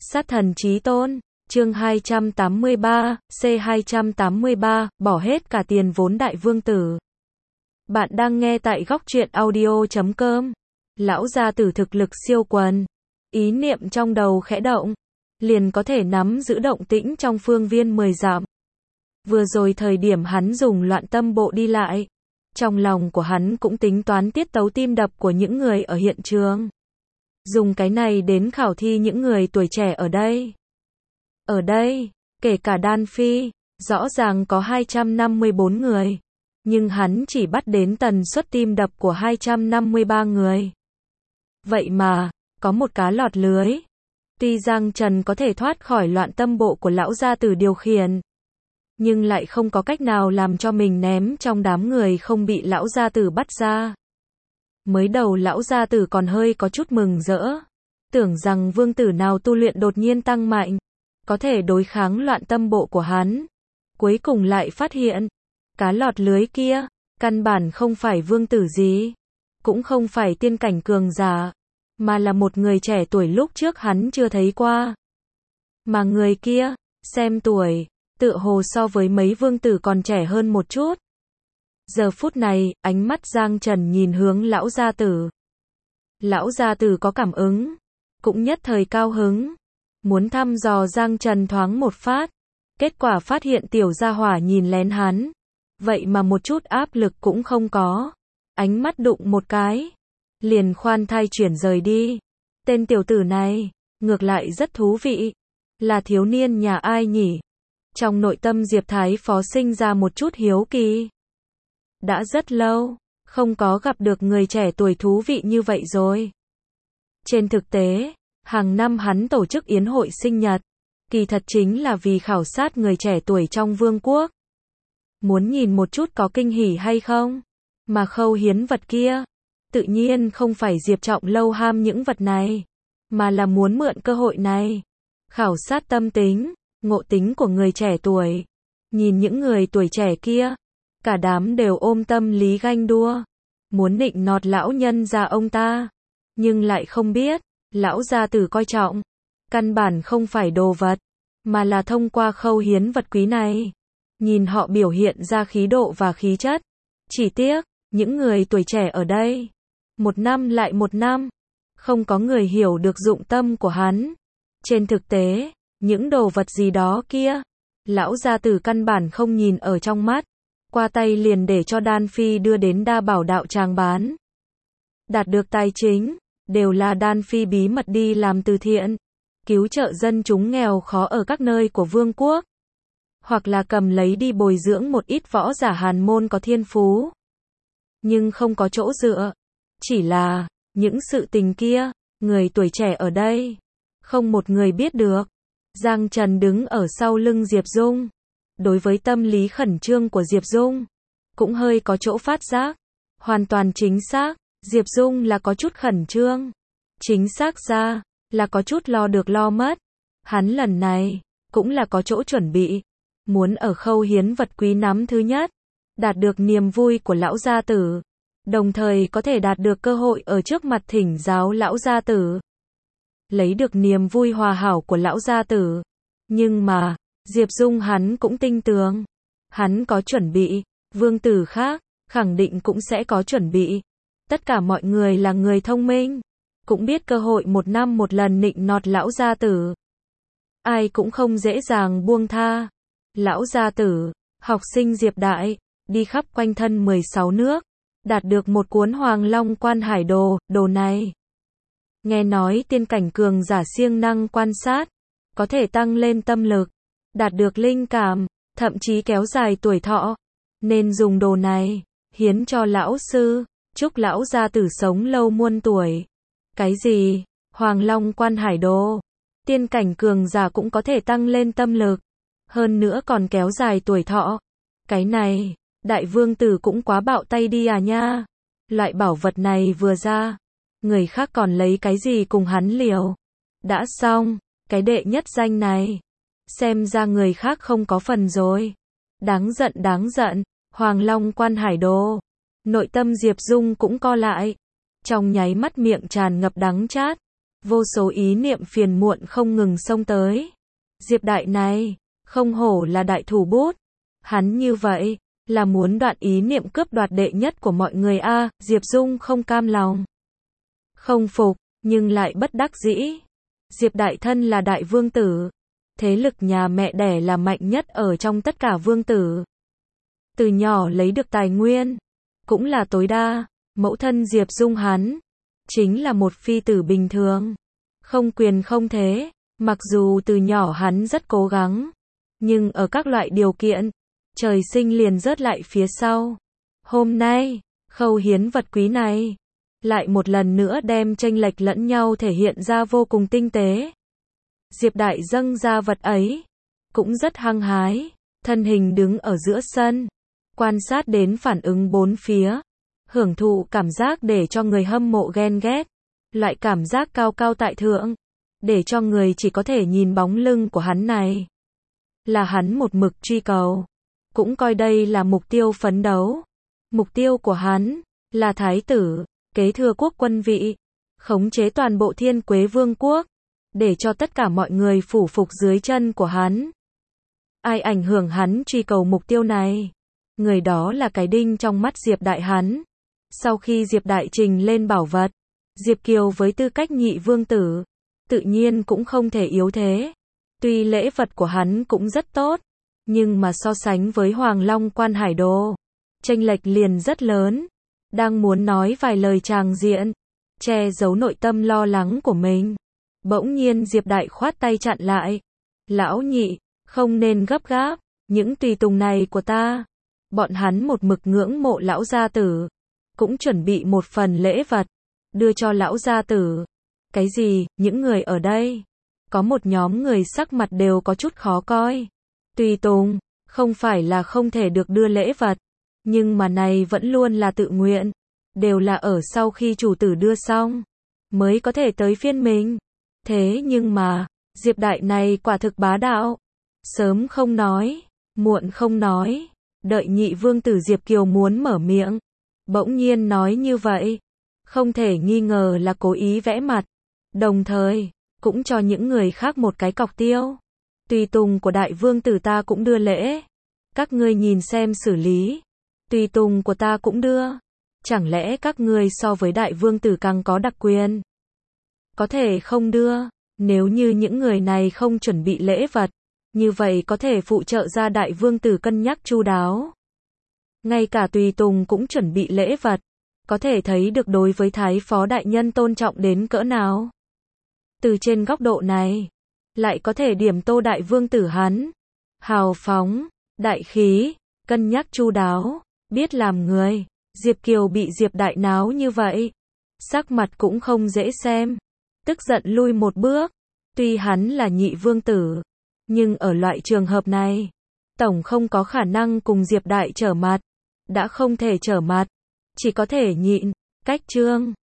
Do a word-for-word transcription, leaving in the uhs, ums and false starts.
Sát thần chí tôn, chương hai trăm tám mươi ba, C hai trăm tám mươi ba, bỏ hết cả tiền vốn đại vương tử. Bạn đang nghe tại góc truyện audio chấm com. Lão gia tử thực lực siêu quần. Ý niệm trong đầu khẽ động, liền có thể nắm giữ động tĩnh trong phương viên mười dặm. Vừa rồi thời điểm hắn dùng loạn tâm bộ đi lại, trong lòng của hắn cũng tính toán tiết tấu tim đập của những người ở hiện trường. Dùng cái này đến khảo thi những người tuổi trẻ ở đây. Ở đây, kể cả Đan Phi, rõ ràng có hai trăm năm mươi tư người. Nhưng hắn chỉ bắt đến tần suất tim đập của hai trăm năm mươi ba người. Vậy mà, có một cá lọt lưới. Tuy Giang Trần có thể thoát khỏi loạn tâm bộ của lão gia tử điều khiển, nhưng lại không có cách nào làm cho mình ném trong đám người không bị lão gia tử bắt ra. Mới đầu lão gia tử còn hơi có chút mừng rỡ, tưởng rằng vương tử nào tu luyện đột nhiên tăng mạnh, có thể đối kháng loạn tâm bộ của hắn. Cuối cùng lại phát hiện, cá lọt lưới kia, căn bản không phải vương tử gì, cũng không phải tiên cảnh cường giả, mà là một người trẻ tuổi lúc trước hắn chưa thấy qua. Mà người kia, xem tuổi, tựa hồ so với mấy vương tử còn trẻ hơn một chút. Giờ phút này, ánh mắt Giang Trần nhìn hướng lão gia tử. Lão gia tử có cảm ứng, cũng nhất thời cao hứng, muốn thăm dò Giang Trần thoáng một phát. Kết quả phát hiện tiểu gia hỏa nhìn lén hắn, vậy mà một chút áp lực cũng không có. Ánh mắt đụng một cái, liền khoan thai chuyển rời đi. Tên tiểu tử này, ngược lại rất thú vị. Là thiếu niên nhà ai nhỉ? Trong nội tâm Diệp Thái Phó sinh ra một chút hiếu kỳ. Đã rất lâu, không có gặp được người trẻ tuổi thú vị như vậy rồi. Trên thực tế, hàng năm hắn tổ chức yến hội sinh nhật, kỳ thật chính là vì khảo sát người trẻ tuổi trong vương quốc. Muốn nhìn một chút có kinh hỉ hay không? Mà khâu hiến vật kia, tự nhiên không phải Diệp Trọng Lâu ham những vật này, mà là muốn mượn cơ hội này, khảo sát tâm tính, ngộ tính của người trẻ tuổi. Nhìn những người tuổi trẻ kia, cả đám đều ôm tâm lý ganh đua, muốn nịnh nọt lão nhân gia ông ta, nhưng lại không biết, lão gia tử coi trọng, căn bản không phải đồ vật, mà là thông qua khâu hiến vật quý này, nhìn họ biểu hiện ra khí độ và khí chất. Chỉ tiếc, những người tuổi trẻ ở đây, một năm lại một năm, không có người hiểu được dụng tâm của hắn. Trên thực tế, những đồ vật gì đó kia, lão gia tử căn bản không nhìn ở trong mắt, qua tay liền để cho Đan Phi đưa đến Đa Bảo đạo tràng bán. Đạt được tài chính, đều là Đan Phi bí mật đi làm từ thiện, cứu trợ dân chúng nghèo khó ở các nơi của vương quốc, hoặc là cầm lấy đi bồi dưỡng một ít võ giả hàn môn có thiên phú, nhưng không có chỗ dựa. Chỉ là, những sự tình kia, người tuổi trẻ ở đây, không một người biết được. Giang Trần đứng ở sau lưng Diệp Dung, đối với tâm lý khẩn trương của Diệp Dung, cũng hơi có chỗ phát giác. Hoàn toàn chính xác, Diệp Dung là có chút khẩn trương. Chính xác ra, là có chút lo được lo mất. Hắn lần này, cũng là có chỗ chuẩn bị. Muốn ở khâu hiến vật quý nắm thứ nhất, đạt được niềm vui của lão gia tử, đồng thời có thể đạt được cơ hội ở trước mặt thỉnh giáo lão gia tử, lấy được niềm vui hòa hảo của lão gia tử. Nhưng mà, Diệp Dung hắn cũng tin tưởng, hắn có chuẩn bị, vương tử khác, khẳng định cũng sẽ có chuẩn bị. Tất cả mọi người là người thông minh, cũng biết cơ hội một năm một lần nịnh nọt lão gia tử. Ai cũng không dễ dàng buông tha. Lão gia tử, học sinh Diệp Đại, đi khắp quanh thân mười sáu nước, đạt được một cuốn Hoàng Long Quan Hải Đồ. Đồ này, nghe nói tiên cảnh cường giả siêng năng quan sát, có thể tăng lên tâm lực, đạt được linh cảm, thậm chí kéo dài tuổi thọ. Nên dùng đồ này, hiến cho lão sư, chúc lão gia tử sống lâu muôn tuổi. Cái gì? Hoàng Long Quan Hải Đồ? Tiên cảnh cường giả cũng có thể tăng lên tâm lực, hơn nữa còn kéo dài tuổi thọ. Cái này, đại vương tử cũng quá bạo tay đi à nha. Loại bảo vật này vừa ra, người khác còn lấy cái gì cùng hắn liều. Đã xong, cái đệ nhất danh này, xem ra người khác không có phần rồi. Đáng giận đáng giận, Hoàng Long Quan Hải Đồ. Nội tâm Diệp Dung cũng co lại, trong nháy mắt miệng tràn ngập đắng chát. Vô số ý niệm phiền muộn không ngừng xông tới. Diệp Đại này, không hổ là đại thủ bút. Hắn như vậy, là muốn đoạn ý niệm cướp đoạt đệ nhất của mọi người a. À, Diệp Dung không cam lòng. Không phục, nhưng lại bất đắc dĩ. Diệp Đại thân là đại vương tử. Thế lực nhà mẹ đẻ là mạnh nhất ở trong tất cả vương tử. Từ nhỏ lấy được tài nguyên, cũng là tối đa. Mẫu thân Diệp Dung hắn, chính là một phi tử bình thường. Không quyền không thế. Mặc dù từ nhỏ hắn rất cố gắng, nhưng ở các loại điều kiện, trời sinh liền rớt lại phía sau. Hôm nay, khâu hiến vật quý này, lại một lần nữa đem chênh lệch lẫn nhau thể hiện ra vô cùng tinh tế. Diệp Đại dâng ra vật ấy, cũng rất hăng hái, thân hình đứng ở giữa sân, quan sát đến phản ứng bốn phía, hưởng thụ cảm giác để cho người hâm mộ ghen ghét, loại cảm giác cao cao tại thượng, để cho người chỉ có thể nhìn bóng lưng của hắn này. Là hắn một mực truy cầu, cũng coi đây là mục tiêu phấn đấu. Mục tiêu của hắn, là thái tử, kế thừa quốc quân vị, khống chế toàn bộ Thiên Quế Vương quốc, để cho tất cả mọi người phủ phục dưới chân của hắn. Ai ảnh hưởng hắn truy cầu mục tiêu này? Người đó là cái đinh trong mắt Diệp Đại hắn. Sau khi Diệp Đại trình lên bảo vật, Diệp Kiều với tư cách nhị vương tử, tự nhiên cũng không thể yếu thế. Tuy lễ vật của hắn cũng rất tốt, nhưng mà so sánh với Hoàng Long Quan Hải Đồ, chênh lệch liền rất lớn. Đang muốn nói vài lời tràng diện, che giấu nội tâm lo lắng của mình. Bỗng nhiên Diệp Đại khoát tay chặn lại. Lão nhị, không nên gấp gáp, những tùy tùng này của ta. Bọn hắn một mực ngưỡng mộ lão gia tử, cũng chuẩn bị một phần lễ vật, đưa cho lão gia tử. Cái gì, những người ở đây? Có một nhóm người sắc mặt đều có chút khó coi. Tùy tùng, không phải là không thể được đưa lễ vật, nhưng mà này vẫn luôn là tự nguyện, đều là ở sau khi chủ tử đưa xong, mới có thể tới phiên mình. Thế nhưng mà, Diệp Đại này quả thực bá đạo. Sớm không nói, muộn không nói, đợi nhị vương tử Diệp Kiều muốn mở miệng, bỗng nhiên nói như vậy, không thể nghi ngờ là cố ý vẽ mặt, đồng thời, cũng cho những người khác một cái cọc tiêu. Tùy tùng của đại vương tử ta cũng đưa lễ, các ngươi nhìn xem xử lý. Tùy tùng của ta cũng đưa, chẳng lẽ các ngươi so với đại vương tử càng có đặc quyền? Có thể không đưa, nếu như những người này không chuẩn bị lễ vật, như vậy có thể phụ trợ ra đại vương tử cân nhắc chu đáo. Ngay cả tùy tùng cũng chuẩn bị lễ vật, có thể thấy được đối với thái phó đại nhân tôn trọng đến cỡ nào. Từ trên góc độ này, lại có thể điểm tô đại vương tử hắn. Hào phóng, đại khí, cân nhắc chu đáo, biết làm người. Diệp Kiều bị Diệp Đại náo như vậy, sắc mặt cũng không dễ xem. Tức giận lui một bước. Tuy hắn là nhị vương tử, nhưng ở loại trường hợp này, tổng không có khả năng cùng Diệp Đại trở mặt. Đã không thể trở mặt, chỉ có thể nhịn, cách trương.